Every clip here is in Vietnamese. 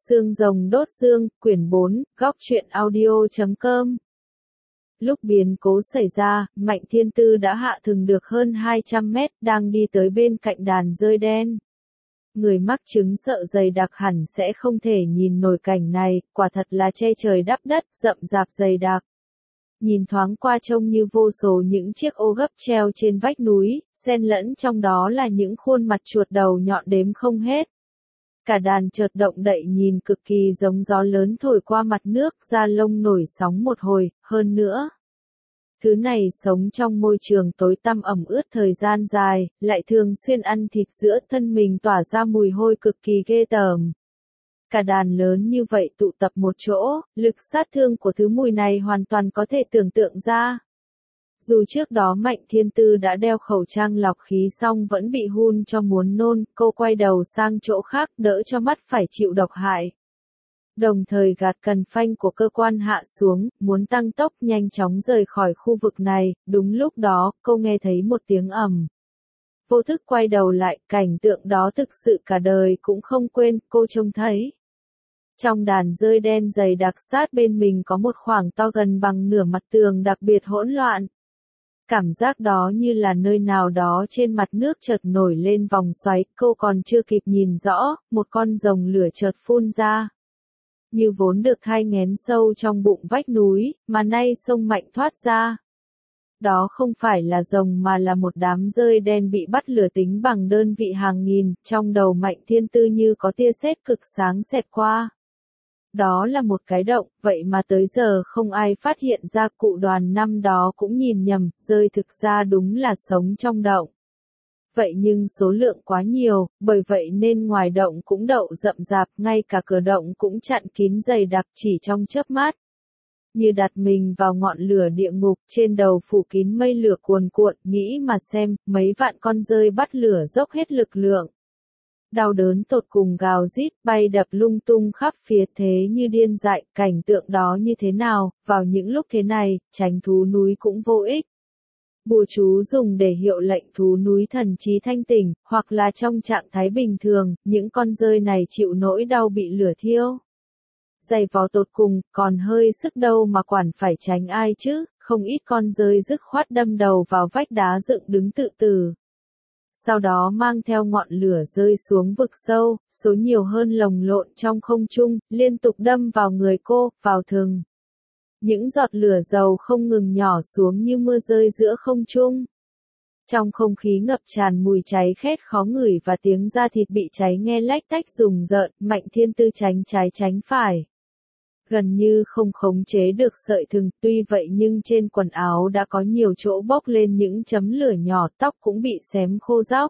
Xương rồng đốt xương, quyển 4, góc truyện audio.com. Lúc biến cố xảy ra, Mạnh Thiên Tư đã hạ thừng được hơn 200 mét, đang đi tới bên cạnh đàn dơi đen. Người mắc chứng sợ dày đặc hẳn sẽ không thể nhìn nổi cảnh này, quả thật là che trời đắp đất, rậm rạp dày đặc. Nhìn thoáng qua trông như vô số những chiếc ô gấp treo trên vách núi, xen lẫn trong đó là những khuôn mặt chuột đầu nhọn đếm không hết. Cả đàn chợt động đậy nhìn cực kỳ giống gió lớn thổi qua mặt nước, da lông nổi sóng một hồi, hơn nữa. Thứ này sống trong môi trường tối tăm ẩm ướt thời gian dài, lại thường xuyên ăn thịt giữa thân mình tỏa ra mùi hôi cực kỳ ghê tởm. Cả đàn lớn như vậy tụ tập một chỗ, lực sát thương của thứ mùi này hoàn toàn có thể tưởng tượng ra. Dù trước đó Mạnh Thiên Tư đã đeo khẩu trang lọc khí xong vẫn bị hun cho muốn nôn, cô quay đầu sang chỗ khác đỡ cho mắt phải chịu độc hại. Đồng thời gạt cần phanh của cơ quan hạ xuống, muốn tăng tốc nhanh chóng rời khỏi khu vực này, đúng lúc đó, cô nghe thấy một tiếng ầm. Vô thức quay đầu lại, cảnh tượng đó thực sự cả đời cũng không quên, cô trông thấy. Trong đàn dơi đen dày đặc sát bên mình có một khoảng to gần bằng nửa mặt tường đặc biệt hỗn loạn. Cảm giác đó như là nơi nào đó trên mặt nước chợt nổi lên vòng xoáy, cô còn chưa kịp nhìn rõ, một con rồng lửa chợt phun ra. Như vốn được thai nghén sâu trong bụng vách núi, mà nay sông mạnh thoát ra. Đó không phải là rồng mà là một đám dơi đen bị bắt lửa tính bằng đơn vị hàng nghìn, trong đầu Mạnh Thiên Tư như có tia sét cực sáng xẹt qua. Đó là một cái động, vậy mà tới giờ không ai phát hiện ra cụ Đoàn năm đó cũng nhìn nhầm, dơi thực ra đúng là sống trong động. Vậy nhưng số lượng quá nhiều, bởi vậy nên ngoài động cũng đậu rậm rạp, ngay cả cửa động cũng chặn kín dày đặc chỉ trong chớp mắt. Như đặt mình vào ngọn lửa địa ngục, trên đầu phủ kín mây lửa cuồn cuộn, nghĩ mà xem, mấy vạn con dơi bắt lửa dốc hết lực lượng. Đau đớn tột cùng gào rít, bay đập lung tung khắp phía thế như điên dại, cảnh tượng đó như thế nào, vào những lúc thế này, tránh thú núi cũng vô ích. Bùa chú dùng để hiệu lệnh thú núi thần trí thanh tỉnh, hoặc là trong trạng thái bình thường, những con dơi này chịu nỗi đau bị lửa thiêu. Giày vò tột cùng, còn hơi sức đâu mà quản phải tránh ai chứ, không ít con dơi dứt khoát đâm đầu vào vách đá dựng đứng tự tử. Sau đó mang theo ngọn lửa rơi xuống vực sâu, số nhiều hơn lồng lộn trong không trung, liên tục đâm vào người cô, vào thừng. Những giọt lửa dầu không ngừng nhỏ xuống như mưa rơi giữa không trung. Trong không khí ngập tràn mùi cháy khét khó ngửi và tiếng da thịt bị cháy nghe lách tách rùng rợn, Mạnh Thiên Tư tránh trái tránh phải. Gần như không khống chế được sợi thừng, tuy vậy nhưng trên quần áo đã có nhiều chỗ bốc lên những chấm lửa nhỏ, tóc cũng bị xém khô róc.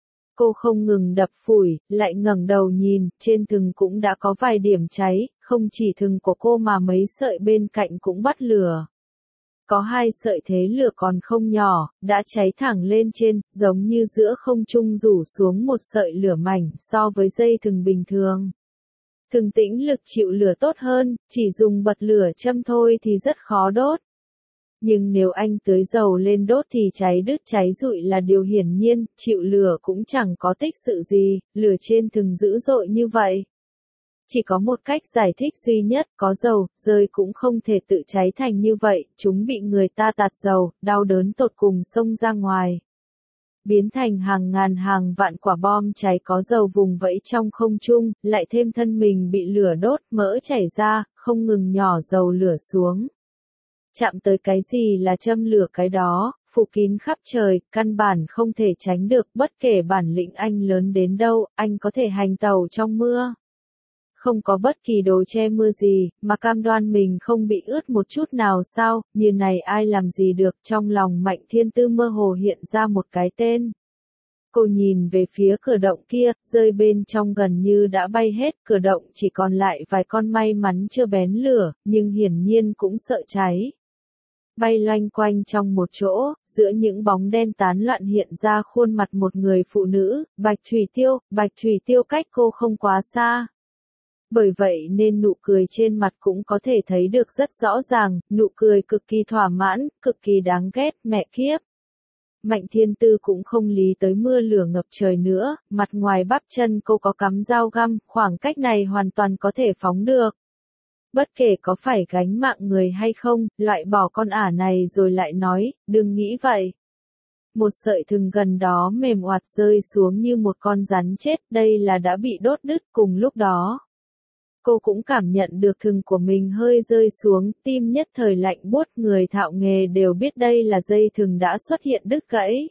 Cô không ngừng đập phủi, lại ngẩng đầu nhìn, trên thừng cũng đã có vài điểm cháy, không chỉ thừng của cô mà mấy sợi bên cạnh cũng bắt lửa. Có hai sợi thế lửa còn không nhỏ, đã cháy thẳng lên trên, giống như giữa không trung rủ xuống một sợi lửa mảnh so với dây thừng bình thường. Thừng tĩnh lực chịu lửa tốt hơn, chỉ dùng bật lửa châm thôi thì rất khó đốt. Nhưng nếu anh tưới dầu lên đốt thì cháy đứt cháy rụi là điều hiển nhiên, chịu lửa cũng chẳng có tích sự gì, lửa trên thừng dữ dội như vậy. Chỉ có một cách giải thích duy nhất, có dầu, dơi cũng không thể tự cháy thành như vậy, chúng bị người ta tạt dầu, đau đớn tột cùng xông ra ngoài. Biến thành hàng ngàn hàng vạn quả bom cháy có dầu vùng vẫy trong không trung, lại thêm thân mình bị lửa đốt, mỡ chảy ra, không ngừng nhỏ dầu lửa xuống. Chạm tới cái gì là châm lửa cái đó, phủ kín khắp trời, căn bản không thể tránh được, bất kể bản lĩnh anh lớn đến đâu, anh có thể hành tàu trong mưa. Không có bất kỳ đồ che mưa gì, mà cam đoan mình không bị ướt một chút nào sao, như này ai làm gì được, trong lòng Mạnh Thiên Tư mơ hồ hiện ra một cái tên. Cô nhìn về phía cửa động kia, rơi bên trong gần như đã bay hết, cửa động chỉ còn lại vài con may mắn chưa bén lửa, nhưng hiển nhiên cũng sợ cháy. Bay loanh quanh trong một chỗ, giữa những bóng đen tán loạn hiện ra khuôn mặt một người phụ nữ, Bạch Thủy Tiêu cách cô không quá xa. Bởi vậy nên nụ cười trên mặt cũng có thể thấy được rất rõ ràng, nụ cười cực kỳ thỏa mãn, cực kỳ đáng ghét, mẹ kiếp. Mạnh Thiên Tư cũng không lý tới mưa lửa ngập trời nữa, mặt ngoài bắp chân cô có cắm dao găm, khoảng cách này hoàn toàn có thể phóng được. Bất kể có phải gánh mạng người hay không, loại bỏ con ả này rồi lại nói, đừng nghĩ vậy. Một sợi thừng gần đó mềm oạt rơi xuống như một con rắn chết, đây là đã bị đốt đứt cùng lúc đó. Cô cũng cảm nhận được thừng của mình hơi rơi xuống, tim nhất thời lạnh buốt, người thạo nghề đều biết đây là dây thừng đã xuất hiện đứt gãy.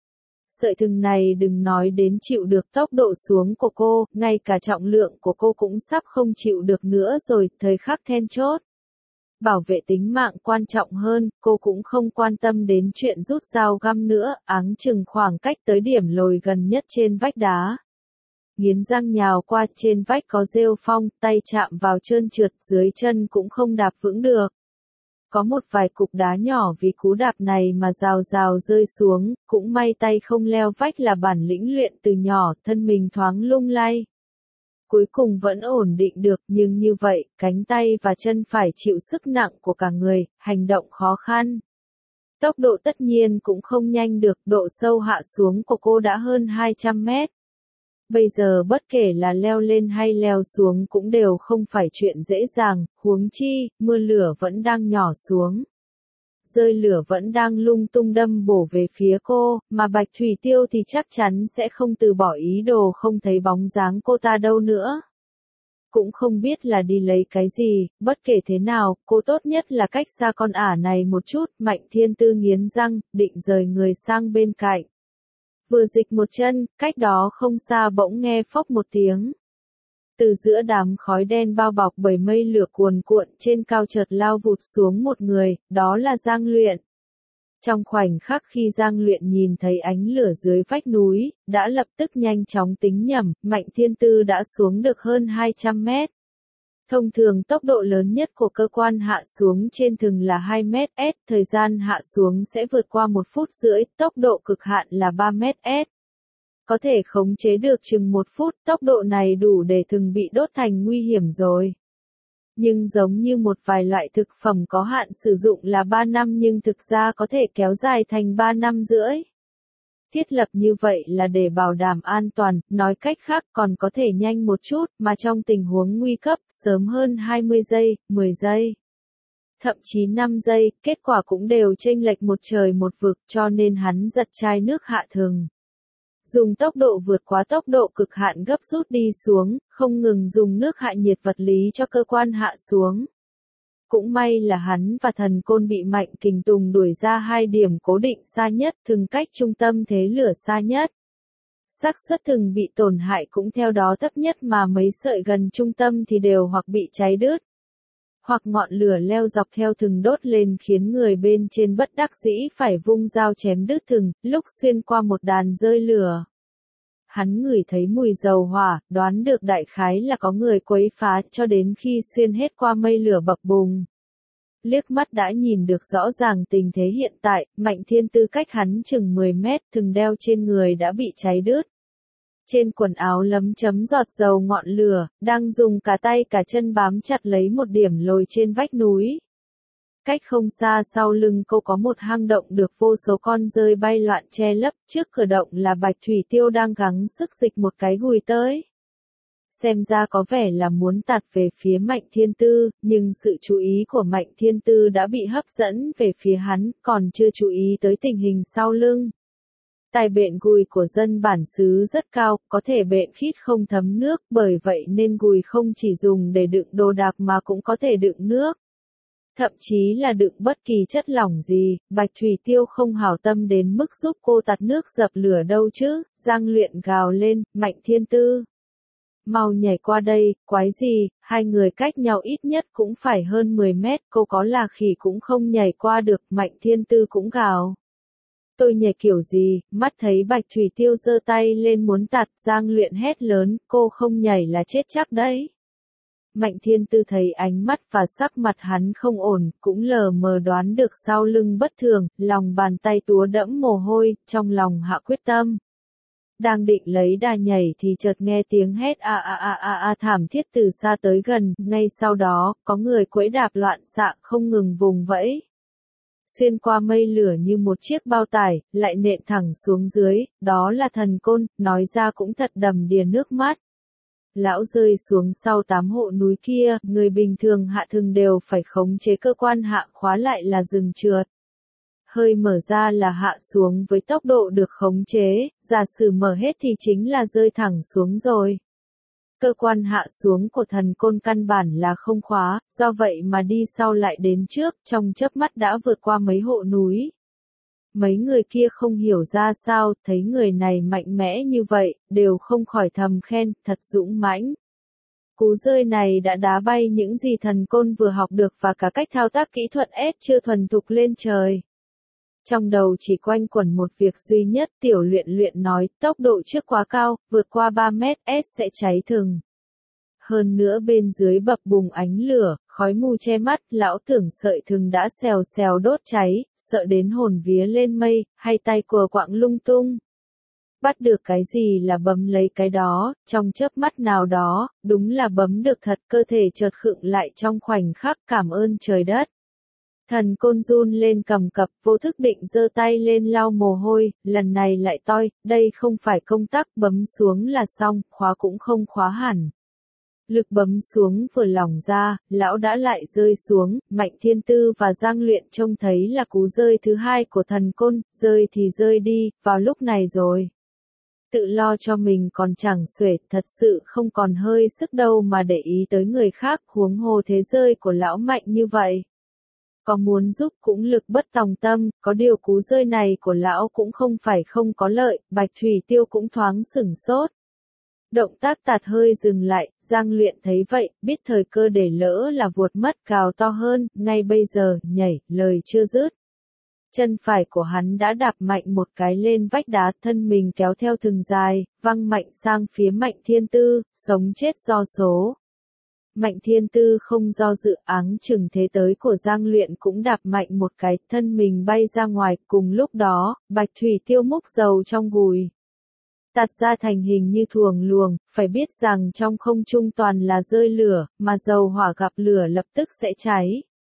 Sợi thừng này đừng nói đến chịu được tốc độ xuống của cô, ngay cả trọng lượng của cô cũng sắp không chịu được nữa rồi, thời khắc then chốt. Bảo vệ tính mạng quan trọng hơn, cô cũng không quan tâm đến chuyện rút dao găm nữa, áng chừng khoảng cách tới điểm lồi gần nhất trên vách đá. Nghiến răng nhào qua, trên vách có rêu phong, tay chạm vào trơn trượt, dưới chân cũng không đạp vững được. Có một vài cục đá nhỏ vì cú đạp này mà rào rào rơi xuống, cũng may tay không leo vách là bản lĩnh luyện từ nhỏ, thân mình thoáng lung lay. Cuối cùng vẫn ổn định được, nhưng như vậy, cánh tay và chân phải chịu sức nặng của cả người, hành động khó khăn. Tốc độ tất nhiên cũng không nhanh được, độ sâu hạ xuống của cô đã hơn 200 mét. Bây giờ bất kể là leo lên hay leo xuống cũng đều không phải chuyện dễ dàng, huống chi, mưa lửa vẫn đang nhỏ xuống. Rơi lửa vẫn đang lung tung đâm bổ về phía cô, mà Bạch Thủy Tiêu thì chắc chắn sẽ không từ bỏ ý đồ, không thấy bóng dáng cô ta đâu nữa. Cũng không biết là đi lấy cái gì, bất kể thế nào, cô tốt nhất là cách xa con ả này một chút, Mạnh Thiên Tư nghiến răng, định rời người sang bên cạnh. Vừa dịch một chân, cách đó không xa bỗng nghe phốc một tiếng. Từ giữa đám khói đen bao bọc bởi mây lửa cuồn cuộn trên cao chợt lao vụt xuống một người, đó là Giang Luyện. Trong khoảnh khắc khi Giang Luyện nhìn thấy ánh lửa dưới vách núi, đã lập tức nhanh chóng tính nhầm, Mạnh Thiên Tư đã xuống được hơn 200 mét. Thông thường tốc độ lớn nhất của cơ quan hạ xuống trên thừng là 2 mét s, thời gian hạ xuống sẽ vượt qua 1 phút rưỡi, tốc độ cực hạn là 3 mét s. Có thể khống chế được chừng 1 phút, tốc độ này đủ để thừng bị đốt thành nguy hiểm rồi. Nhưng giống như một vài loại thực phẩm có hạn sử dụng là 3 năm nhưng thực ra có thể kéo dài thành 3 năm rưỡi. Thiết lập như vậy là để bảo đảm an toàn, nói cách khác còn có thể nhanh một chút, mà trong tình huống nguy cấp, sớm hơn 20 giây, 10 giây. Thậm chí 5 giây, kết quả cũng đều chênh lệch một trời một vực, cho nên hắn giật chai nước hạ thừng. Dùng tốc độ vượt quá tốc độ cực hạn gấp rút đi xuống, không ngừng dùng nước hạ nhiệt vật lý cho cơ quan hạ xuống. Cũng may là hắn và thần côn bị Mạnh Kình Tùng đuổi ra 2 điểm cố định xa nhất, thừng cách trung tâm thế lửa xa nhất. Xác suất thừng bị tổn hại cũng theo đó thấp nhất, mà mấy sợi gần trung tâm thì đều hoặc bị cháy đứt, hoặc ngọn lửa leo dọc theo thừng đốt lên khiến người bên trên bất đắc dĩ phải vung dao chém đứt thừng, lúc xuyên qua một đàn rơi lửa. Hắn ngửi thấy mùi dầu hỏa, đoán được đại khái là có người quấy phá, cho đến khi xuyên hết qua mây lửa bập bùng. Liếc mắt đã nhìn được rõ ràng tình thế hiện tại, Mạnh Thiên Tư cách hắn chừng 10 mét, thừng đeo trên người đã bị cháy đứt. Trên quần áo lấm chấm giọt dầu ngọn lửa, đang dùng cả tay cả chân bám chặt lấy một điểm lồi trên vách núi. Cách không xa sau lưng cô có một hang động được vô số con dơi bay loạn che lấp, trước cửa động là Bạch Thủy Tiêu đang gắng sức dịch một cái gùi tới. Xem ra có vẻ là muốn tạt về phía Mạnh Thiên Tư, nhưng sự chú ý của Mạnh Thiên Tư đã bị hấp dẫn về phía hắn, còn chưa chú ý tới tình hình sau lưng. Tài bện gùi của dân bản xứ rất cao, có thể bện khít không thấm nước, bởi vậy nên gùi không chỉ dùng để đựng đồ đạc mà cũng có thể đựng nước. Thậm chí là đựng bất kỳ chất lỏng gì, Bạch Thủy Tiêu không hảo tâm đến mức giúp cô tạt nước dập lửa đâu chứ, Giang Luyện gào lên, Mạnh Thiên Tư. Mau nhảy qua đây, quái gì, 2 người cách nhau ít nhất cũng phải hơn 10 mét, cô có là khỉ cũng không nhảy qua được, Mạnh Thiên Tư cũng gào. Tôi nhảy kiểu gì, mắt thấy Bạch Thủy Tiêu giơ tay lên muốn tạt, Giang Luyện hét lớn, cô không nhảy là chết chắc đấy. Mạnh Thiên Tư thấy ánh mắt và sắc mặt hắn không ổn, cũng lờ mờ đoán được sau lưng bất thường, lòng bàn tay túa đẫm mồ hôi, trong lòng hạ quyết tâm. Đang định lấy đà nhảy thì chợt nghe tiếng hét thảm thiết từ xa tới gần, ngay sau đó, có người quẫy đạp loạn xạ không ngừng vùng vẫy. xuyên qua mây lửa như một chiếc bao tải, lại nện thẳng xuống dưới, đó là thần côn, nói ra cũng thật đầm đìa nước mắt. Lão rơi xuống sau 8 hộ núi kia, người bình thường hạ thường đều phải khống chế cơ quan hạ khóa lại là dừng trượt. Hơi mở ra là hạ xuống với tốc độ được khống chế, giả sử mở hết thì chính là rơi thẳng xuống rồi. Cơ quan hạ xuống của thần côn căn bản là không khóa, do vậy mà đi sau lại đến trước, trong chớp mắt đã vượt qua mấy hộ núi. Mấy người kia không hiểu ra sao, thấy người này mạnh mẽ như vậy, đều không khỏi thầm khen, thật dũng mãnh. Cú rơi này đã đá bay những gì thần côn vừa học được và cả cách thao tác kỹ thuật S chưa thuần thục lên trời. Trong đầu chỉ quanh quẩn một việc duy nhất, Tiểu Luyện Luyện nói, tốc độ trước quá cao, vượt qua 3 mét S sẽ cháy thừng. Hơn nữa bên dưới bập bùng ánh lửa, khói mù che mắt, lão tưởng sợi thừng đã xèo xèo đốt cháy, sợ đến hồn vía lên mây, hay tay cùa quạng lung tung. Bắt được cái gì là bấm lấy cái đó, trong chớp mắt nào đó, đúng là bấm được thật, cơ thể chợt khựng lại trong khoảnh khắc, cảm ơn trời đất. Thần côn run lên cầm cập, vô thức định giơ tay lên lau mồ hôi, lần này lại toi, đây không phải công tắc, bấm xuống là xong, khóa cũng không khóa hẳn. Lực bấm xuống vừa lỏng ra, lão đã lại rơi xuống, Mạnh Thiên Tư và Giang Luyện trông thấy là cú rơi thứ hai của thần côn, rơi thì rơi đi, vào lúc này rồi. Tự lo cho mình còn chẳng xuể, thật sự không còn hơi sức đâu mà để ý tới người khác, huống hồ thế rơi của lão mạnh như vậy. Có muốn giúp cũng lực bất tòng tâm, có điều cú rơi này của lão cũng không phải không có lợi, Bạch Thủy Tiêu cũng thoáng sửng sốt. Động tác tạt hơi dừng lại, Giang Luyện thấy vậy, biết thời cơ để lỡ là vuột mất, cào to hơn, ngay bây giờ, nhảy, lời chưa dứt. Chân phải của hắn đã đạp mạnh một cái lên vách đá, thân mình kéo theo thừng dài, văng mạnh sang phía Mạnh Thiên Tư, sống chết do số. Mạnh Thiên Tư không do dự, áng chừng thế tới của Giang Luyện cũng đạp mạnh một cái, thân mình bay ra ngoài, cùng lúc đó, Bạch Thủy Tiêu múc dầu trong gùi. Tạt ra thành hình như thuồng luồng, phải biết rằng trong không trung toàn là rơi lửa, mà dầu hỏa gặp lửa lập tức sẽ cháy.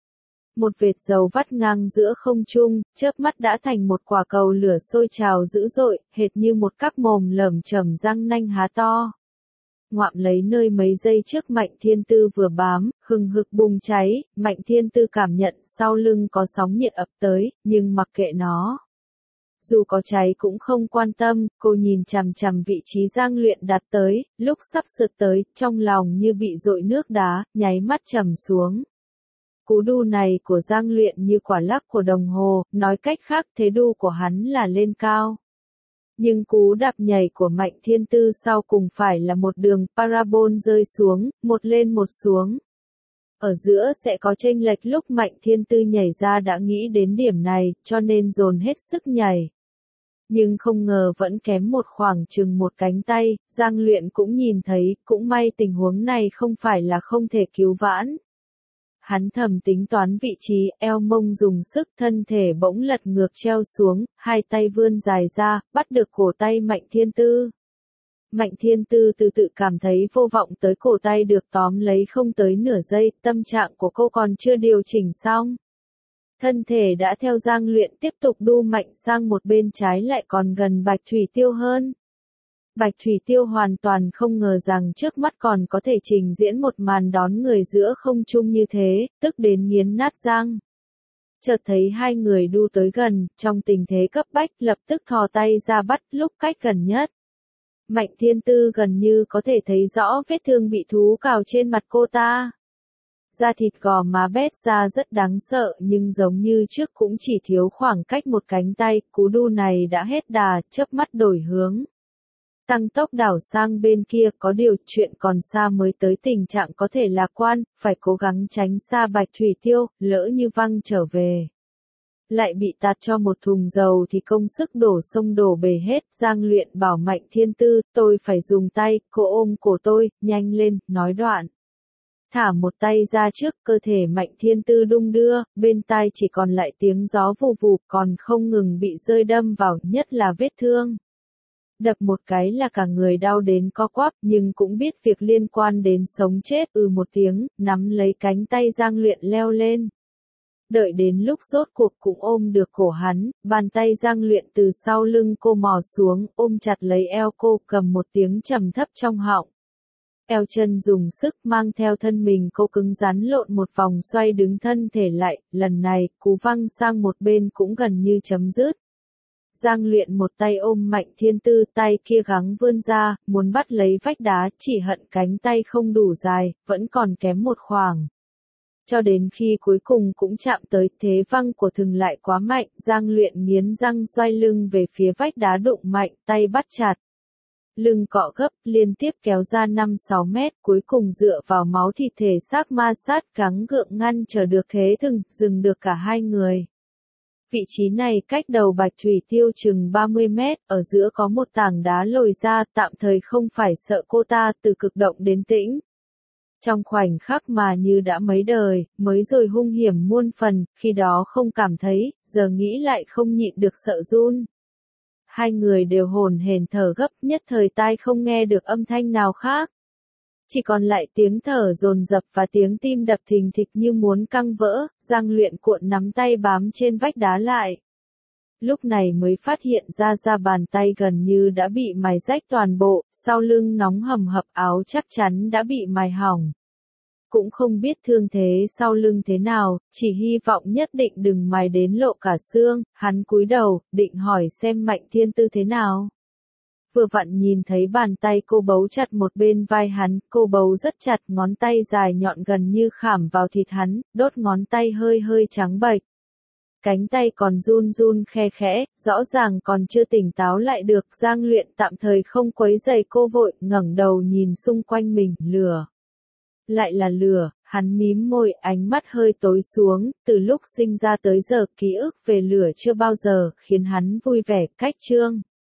Một vệt dầu vắt ngang giữa không trung, chớp mắt đã thành một quả cầu lửa sôi trào dữ dội, hệt như một các mồm lởm chởm răng nanh há to. Ngoạm lấy nơi mấy giây trước Mạnh Thiên Tư vừa bám, hừng hực bùng cháy, Mạnh Thiên Tư cảm nhận sau lưng có sóng nhiệt ập tới, nhưng mặc kệ nó. Dù có cháy cũng không quan tâm, cô nhìn chằm chằm vị trí Giang Luyện đặt tới, lúc sắp sượt tới, trong lòng như bị dội nước đá, nháy mắt trầm xuống. Cú đu này của Giang Luyện như quả lắc của đồng hồ, nói cách khác thế đu của hắn là lên cao. Nhưng cú đạp nhảy của Mạnh Thiên Tư sau cùng phải là một đường parabol rơi xuống, một lên một xuống. Ở giữa sẽ có chênh lệch, lúc Mạnh Thiên Tư nhảy ra đã nghĩ đến điểm này, cho nên dồn hết sức nhảy. Nhưng không ngờ vẫn kém một khoảng chừng một cánh tay, Giang Luyện cũng nhìn thấy, cũng may tình huống này không phải là không thể cứu vãn. Hắn thầm tính toán vị trí, eo mông dùng sức, thân thể bỗng lật ngược treo xuống, hai tay vươn dài ra, bắt được cổ tay Mạnh Thiên Tư. Mạnh Thiên Tư từ tự cảm thấy vô vọng tới cổ tay được tóm lấy không tới nửa giây, tâm trạng của cô còn chưa điều chỉnh xong. Thân thể đã theo Giang Luyện tiếp tục đu mạnh sang một bên, trái lại còn gần Bạch Thủy Tiêu hơn. Bạch Thủy Tiêu hoàn toàn không ngờ rằng trước mắt còn có thể trình diễn một màn đón người giữa không trung như thế, tức đến nghiến nát răng. Chợt thấy hai người đu tới gần, trong tình thế cấp bách lập tức thò tay ra bắt lúc cách gần nhất. Mạnh Thiên Tư gần như có thể thấy rõ vết thương bị thú cào trên mặt cô ta. Da thịt gò má bét ra rất đáng sợ, nhưng giống như trước cũng chỉ thiếu khoảng cách một cánh tay, cú đu này đã hết đà, chớp mắt đổi hướng. Tăng tốc đảo sang bên kia, có điều chuyện còn xa mới tới tình trạng có thể lạc quan, phải cố gắng tránh xa Bạch Thủy Tiêu, lỡ như văng trở về. Lại bị tạt cho một thùng dầu thì công sức đổ sông đổ bể hết. Giang Luyện bảo Mạnh Thiên Tư, tôi phải dùng tay, cô ôm cổ tôi, nhanh lên, nói đoạn. Thả một tay ra trước, cơ thể Mạnh Thiên Tư đung đưa, bên tai chỉ còn lại tiếng gió vù vù, còn không ngừng bị rơi đâm vào, nhất là vết thương. Đập một cái là cả người đau đến co quắp, nhưng cũng biết việc liên quan đến sống chết, một tiếng, nắm lấy cánh tay Giang Luyện leo lên. Đợi đến lúc rốt cuộc cũng ôm được cổ hắn, bàn tay Giang Luyện từ sau lưng cô mò xuống, ôm chặt lấy eo cô, cầm một tiếng trầm thấp trong họng. Eo chân dùng sức mang theo thân mình cô cứng rắn lộn một vòng xoay đứng thân thể lại, lần này, cú văng sang một bên cũng gần như chấm dứt. Giang Luyện một tay ôm Mạnh Thiên Tư, tay kia gắng vươn ra, muốn bắt lấy vách đá, chỉ hận cánh tay không đủ dài, vẫn còn kém một khoảng. Cho đến khi cuối cùng cũng chạm tới, thế văng của thừng lại quá mạnh, Giang Luyện nghiến răng xoay lưng về phía vách đá đụng mạnh, tay bắt chặt. Lưng cọ gấp, liên tiếp kéo ra 5-6 mét, cuối cùng dựa vào máu thịt thể xác ma sát gắng gượng ngăn trở được thế thừng, dừng được cả hai người. Vị trí này cách đầu Bạch Thủy Tiêu chừng 30 mét, ở giữa có một tảng đá lồi ra, tạm thời không phải sợ cô ta, từ cực động đến tĩnh. Trong khoảnh khắc mà như đã mấy đời, mới rồi hung hiểm muôn phần, khi đó không cảm thấy, giờ nghĩ lại không nhịn được sợ run. Hai người đều hồn hển thở gấp, nhất thời tai không nghe được âm thanh nào khác. Chỉ còn lại tiếng thở dồn dập và tiếng tim đập thình thịch như muốn căng vỡ, Giang Luyện cuộn nắm tay bám trên vách đá lại. Lúc này mới phát hiện ra bàn tay gần như đã bị mài rách toàn bộ, sau lưng nóng hầm hập áo chắc chắn đã bị mài hỏng. Cũng không biết thương thế sau lưng thế nào, chỉ hy vọng nhất định đừng mài đến lộ cả xương, hắn cúi đầu, định hỏi xem Mạnh Thiên Tư thế nào. Vừa vặn nhìn thấy bàn tay cô bấu chặt một bên vai hắn, cô bấu rất chặt, ngón tay dài nhọn gần như khảm vào thịt hắn, đốt ngón tay hơi hơi trắng bệch. Cánh tay còn run run khe khẽ, rõ ràng còn chưa tỉnh táo lại được, Giang Luyện tạm thời không quấy rầy cô vội, ngẩng đầu nhìn xung quanh mình, lửa. Lại là lửa, hắn mím môi, ánh mắt hơi tối xuống, từ lúc sinh ra tới giờ ký ức về lửa chưa bao giờ khiến hắn vui vẻ, cách chương.